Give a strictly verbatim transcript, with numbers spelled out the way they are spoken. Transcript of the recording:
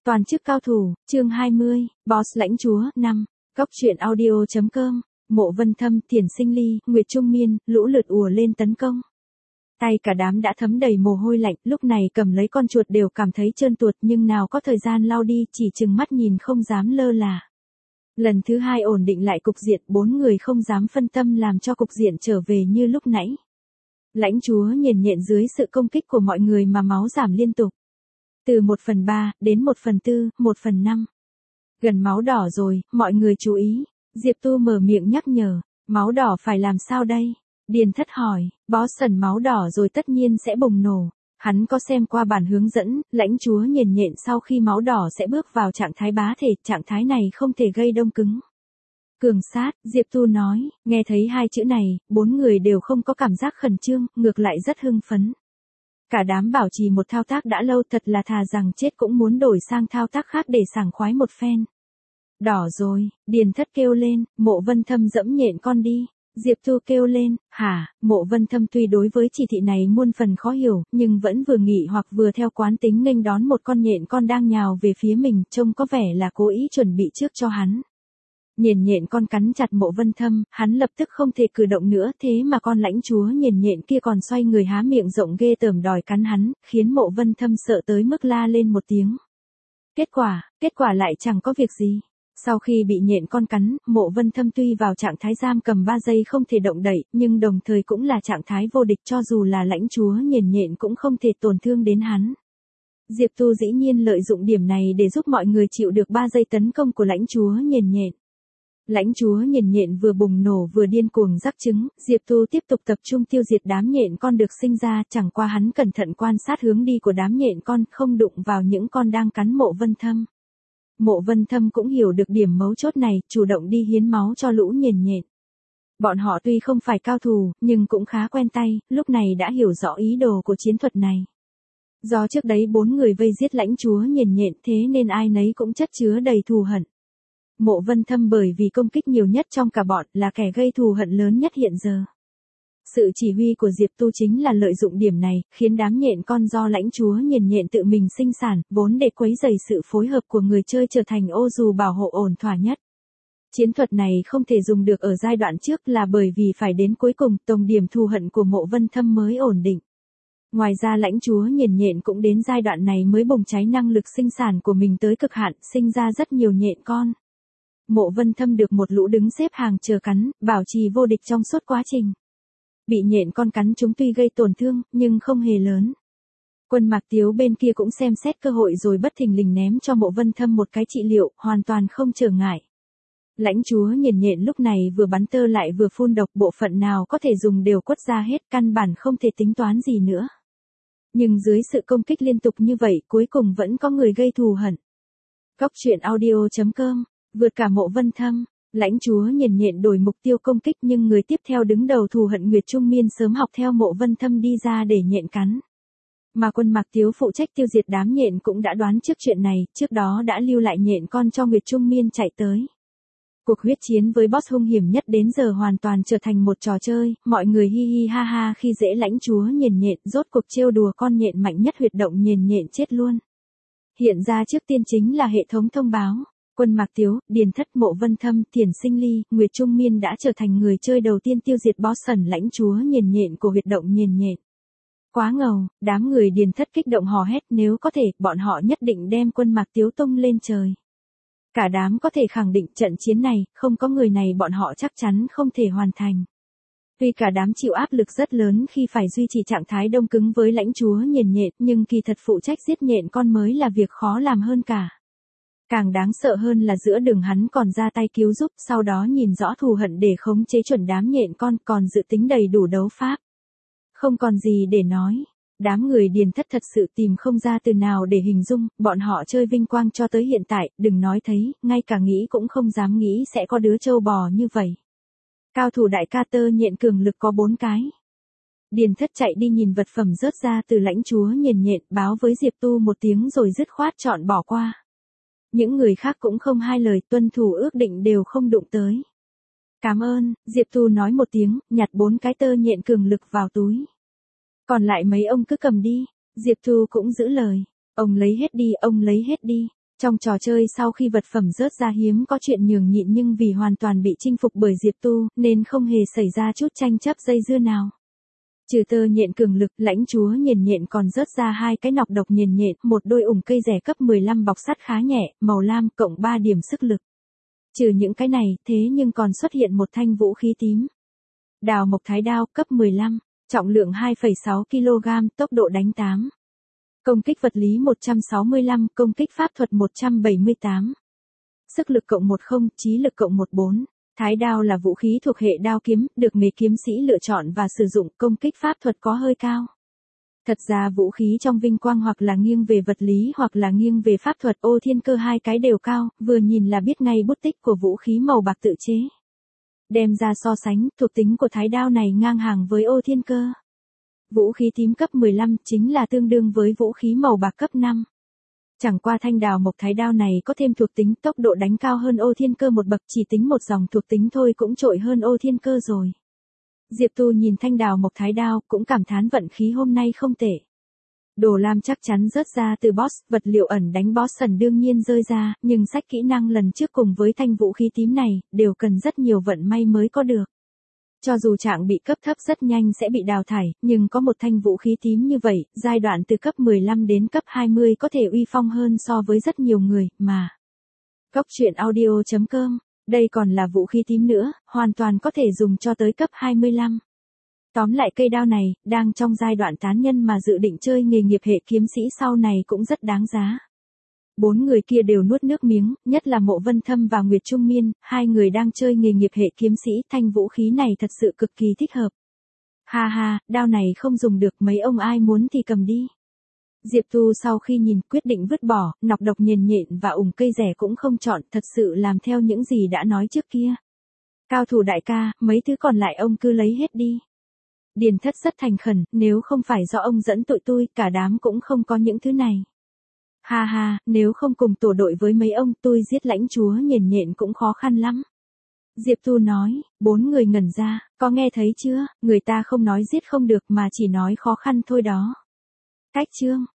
Toàn chức cao thủ, chương hai mươi, Boss lãnh chúa, năm, Góc truyện audio chấm com, Mộ Vân Thâm, Thiển Sinh Ly, Nguyệt Trung Miên, lũ lượt ùa lên tấn công. Tay cả đám đã thấm đầy mồ hôi lạnh, lúc này cầm lấy con chuột đều cảm thấy trơn tuột nhưng nào có thời gian lau đi, chỉ chừng mắt nhìn không dám lơ là. Lần thứ hai ổn định lại cục diện, bốn người không dám phân tâm làm cho cục diện trở về như lúc nãy. Lãnh chúa nhền nhện dưới sự công kích của mọi người mà máu giảm liên tục. Từ một phần ba, đến một phần tư, một phần năm. Gần máu đỏ rồi, mọi người chú ý. Diệp Tu mở miệng nhắc nhở, máu đỏ phải làm sao đây? Điền Thất hỏi, Boss máu đỏ rồi tất nhiên sẽ bùng nổ. Hắn có xem qua bản hướng dẫn, lãnh chúa nhền nhện sau khi máu đỏ sẽ bước vào trạng thái bá thể, trạng thái này không thể gây đông cứng. Cường sát, Diệp Tu nói, nghe thấy hai chữ này, bốn người đều không có cảm giác khẩn trương, ngược lại rất hưng phấn. Cả đám bảo trì một thao tác đã lâu, thật là thà rằng chết cũng muốn đổi sang thao tác khác để sảng khoái một phen. Đỏ rồi, Điền Thất kêu lên, Mộ Vân Thâm dẫm nhện con đi. Diệp Tu kêu lên, hả, Mộ Vân Thâm tuy đối với chỉ thị này muôn phần khó hiểu, nhưng vẫn vừa nghĩ hoặc vừa theo quán tính nghênh đón một con nhện con đang nhào về phía mình, trông có vẻ là cố ý chuẩn bị trước cho hắn. Nhện nhện con cắn chặt Mộ Vân Thâm, hắn lập tức không thể cử động nữa, thế mà con lãnh chúa nhện nhện kia còn xoay người há miệng rộng ghê tởm đòi cắn hắn, khiến Mộ Vân Thâm sợ tới mức la lên một tiếng. Kết quả, kết quả lại chẳng có việc gì. Sau khi bị nhện con cắn, Mộ Vân Thâm tuy vào trạng thái giam cầm ba giây không thể động đậy, nhưng đồng thời cũng là trạng thái vô địch, cho dù là lãnh chúa nhện nhện cũng không thể tổn thương đến hắn. Diệp Tu dĩ nhiên lợi dụng điểm này để giúp mọi người chịu được ba giây tấn công của lãnh chúa nhện nhện. Lãnh chúa nhện nhện vừa bùng nổ vừa điên cuồng rắc trứng, Diệp Tu tiếp tục tập trung tiêu diệt đám nhện con được sinh ra, chẳng qua hắn cẩn thận quan sát hướng đi của đám nhện con, không đụng vào những con đang cắn Mộ Vân Thâm. Mộ Vân Thâm cũng hiểu được điểm mấu chốt này, chủ động đi hiến máu cho lũ nhện nhện. Bọn họ tuy không phải cao thủ, nhưng cũng khá quen tay, lúc này đã hiểu rõ ý đồ của chiến thuật này. Do trước đấy bốn người vây giết lãnh chúa nhện nhện, thế nên ai nấy cũng chất chứa đầy thù hận. Mộ Vân Thâm bởi vì công kích nhiều nhất trong cả bọn, là kẻ gây thù hận lớn nhất hiện giờ. Sự chỉ huy của Diệp Tu chính là lợi dụng điểm này, khiến đám nhện con do lãnh chúa nhện nhện tự mình sinh sản, vốn để quấy rầy sự phối hợp của người chơi trở thành ô dù bảo hộ ổn thỏa nhất. Chiến thuật này không thể dùng được ở giai đoạn trước là bởi vì phải đến cuối cùng, tổng điểm thù hận của Mộ Vân Thâm mới ổn định. Ngoài ra lãnh chúa nhện nhện cũng đến giai đoạn này mới bùng cháy năng lực sinh sản của mình tới cực hạn, sinh ra rất nhiều nhện con. Mộ Vân Thâm được một lũ đứng xếp hàng chờ cắn, bảo trì vô địch trong suốt quá trình. Bị nhện con cắn chúng tuy gây tổn thương, nhưng không hề lớn. Quân Mạc Tiếu bên kia cũng xem xét cơ hội rồi bất thình lình ném cho Mộ Vân Thâm một cái trị liệu, hoàn toàn không trở ngại. Lãnh chúa nhện nhện lúc này vừa bắn tơ lại vừa phun độc, bộ phận nào có thể dùng đều quất ra hết, căn bản không thể tính toán gì nữa. Nhưng dưới sự công kích liên tục như vậy, cuối cùng vẫn có người gây thù hận. Góc truyện audio chấm com, vượt cả Mộ Vân Thâm. Lãnh chúa nhện nhện đổi mục tiêu công kích nhưng người tiếp theo đứng đầu thù hận Nguyệt Trung Miên sớm học theo Mộ Vân Thâm đi ra để nhện cắn. Mà quân Mạc Tiếu phụ trách tiêu diệt đám nhện cũng đã đoán trước chuyện này, trước đó đã lưu lại nhện con cho Nguyệt Trung Miên chạy tới. Cuộc huyết chiến với boss hung hiểm nhất đến giờ hoàn toàn trở thành một trò chơi, mọi người hi hi ha ha khi dễ lãnh chúa nhện nhện, rốt cuộc trêu đùa con nhện mạnh nhất huyệt động nhện nhện chết luôn. Hiện ra trước tiên chính là hệ thống thông báo. Quân Mạc Tiếu, Điền Thất, Mộ Vân Thâm, Thiển Sinh Ly, Nguyệt Trung Miên đã trở thành người chơi đầu tiên tiêu diệt boss lãnh chúa nhện nhện của huyệt động nhện nhện. Quá ngầu, đám người Điền Thất kích động hò hét, nếu có thể, bọn họ nhất định đem quân Mạc Tiếu tung lên trời. Cả đám có thể khẳng định trận chiến này, không có người này bọn họ chắc chắn không thể hoàn thành. Tuy cả đám chịu áp lực rất lớn khi phải duy trì trạng thái đông cứng với lãnh chúa nhện nhện, nhưng kỳ thật phụ trách giết nhện con mới là việc khó làm hơn cả. Càng đáng sợ hơn là giữa đường hắn còn ra tay cứu giúp, sau đó nhìn rõ thù hận để khống chế chuẩn đám nhện con, còn dự tính đầy đủ đấu pháp. Không còn gì để nói. Đám người Điền Thất thật sự tìm không ra từ nào để hình dung, bọn họ chơi vinh quang cho tới hiện tại, đừng nói thấy, ngay cả nghĩ cũng không dám nghĩ sẽ có đứa trâu bò như vậy. Cao thủ đại ca tơ nhện cường lực có bốn cái. Điền Thất chạy đi nhìn vật phẩm rớt ra từ lãnh chúa nhện nhện, báo với Diệp Tu một tiếng rồi dứt khoát chọn bỏ qua. Những người khác cũng không hai lời, tuân thủ ước định đều không đụng tới. Cảm ơn, Diệp Tu nói một tiếng, nhặt bốn cái tơ nhện cường lực vào túi. Còn lại mấy ông cứ cầm đi, Diệp Tu cũng giữ lời. Ông lấy hết đi, ông lấy hết đi. Trong trò chơi sau khi vật phẩm rớt ra hiếm có chuyện nhường nhịn nhưng vì hoàn toàn bị chinh phục bởi Diệp Tu, nên không hề xảy ra chút tranh chấp dây dưa nào. Trừ tơ nhện cường lực, lãnh chúa nhện nhện còn rớt ra hai cái nọc độc nhện nhện, một đôi ủng cây rẻ cấp mười lăm bọc sắt khá nhẹ, màu lam, cộng ba điểm sức lực. Trừ những cái này, thế nhưng còn xuất hiện một thanh vũ khí tím. Đào mộc thái đao, cấp mười lăm, trọng lượng hai phẩy sáu ki lô gam, tốc độ đánh tám. Công kích vật lý một trăm sáu mươi lăm, công kích pháp thuật một trăm bảy mươi tám. Sức lực cộng mười, trí lực cộng mười bốn. Thái đao là vũ khí thuộc hệ đao kiếm, được nghề kiếm sĩ lựa chọn và sử dụng, công kích pháp thuật có hơi cao. Thật ra vũ khí trong vinh quang hoặc là nghiêng về vật lý hoặc là nghiêng về pháp thuật, ô thiên cơ hai cái đều cao, vừa nhìn là biết ngay bút tích của vũ khí màu bạc tự chế. Đem ra so sánh, thuộc tính của thái đao này ngang hàng với ô thiên cơ. Vũ khí tím cấp mười lăm chính là tương đương với vũ khí màu bạc cấp năm. Chẳng qua thanh đào mộc thái đao này có thêm thuộc tính tốc độ đánh cao hơn ô thiên cơ một bậc, chỉ tính một dòng thuộc tính thôi cũng trội hơn ô thiên cơ rồi. Diệp Tu nhìn thanh đào mộc thái đao cũng cảm thán vận khí hôm nay không tệ. Đồ lam chắc chắn rớt ra từ boss, vật liệu ẩn đánh boss ẩn đương nhiên rơi ra, nhưng sách kỹ năng lần trước cùng với thanh vũ khí tím này, đều cần rất nhiều vận may mới có được. Cho dù trạng bị cấp thấp rất nhanh sẽ bị đào thải, nhưng có một thanh vũ khí tím như vậy, giai đoạn từ cấp mười lăm đến cấp hai mươi có thể uy phong hơn so với rất nhiều người, mà. Cốc truyện audio chấm com, đây còn là vũ khí tím nữa, hoàn toàn có thể dùng cho tới cấp hai mươi lăm. Tóm lại cây đao này, đang trong giai đoạn tán nhân mà dự định chơi nghề nghiệp hệ kiếm sĩ sau này cũng rất đáng giá. Bốn người kia đều nuốt nước miếng, nhất là Mộ Vân Thâm và Nguyệt Trung Miên, hai người đang chơi nghề nghiệp hệ kiếm sĩ, thanh vũ khí này thật sự cực kỳ thích hợp. Ha ha, đao này không dùng được, mấy ông ai muốn thì cầm đi. Diệp Tu sau khi nhìn quyết định vứt bỏ, nọc độc nhện nhện và ủng cây rẻ cũng không chọn, thật sự làm theo những gì đã nói trước kia. Cao thủ đại ca, mấy thứ còn lại ông cứ lấy hết đi. Điền Thất rất thành khẩn, nếu không phải do ông dẫn tụi tôi, cả đám cũng không có những thứ này. Ha ha, nếu không cùng tổ đội với mấy ông, tôi giết lãnh chúa nhện nhện cũng khó khăn lắm. Diệp Tu nói, bốn người ngẩn ra, có nghe thấy chưa, người ta không nói giết không được mà chỉ nói khó khăn thôi đó. Cách chương.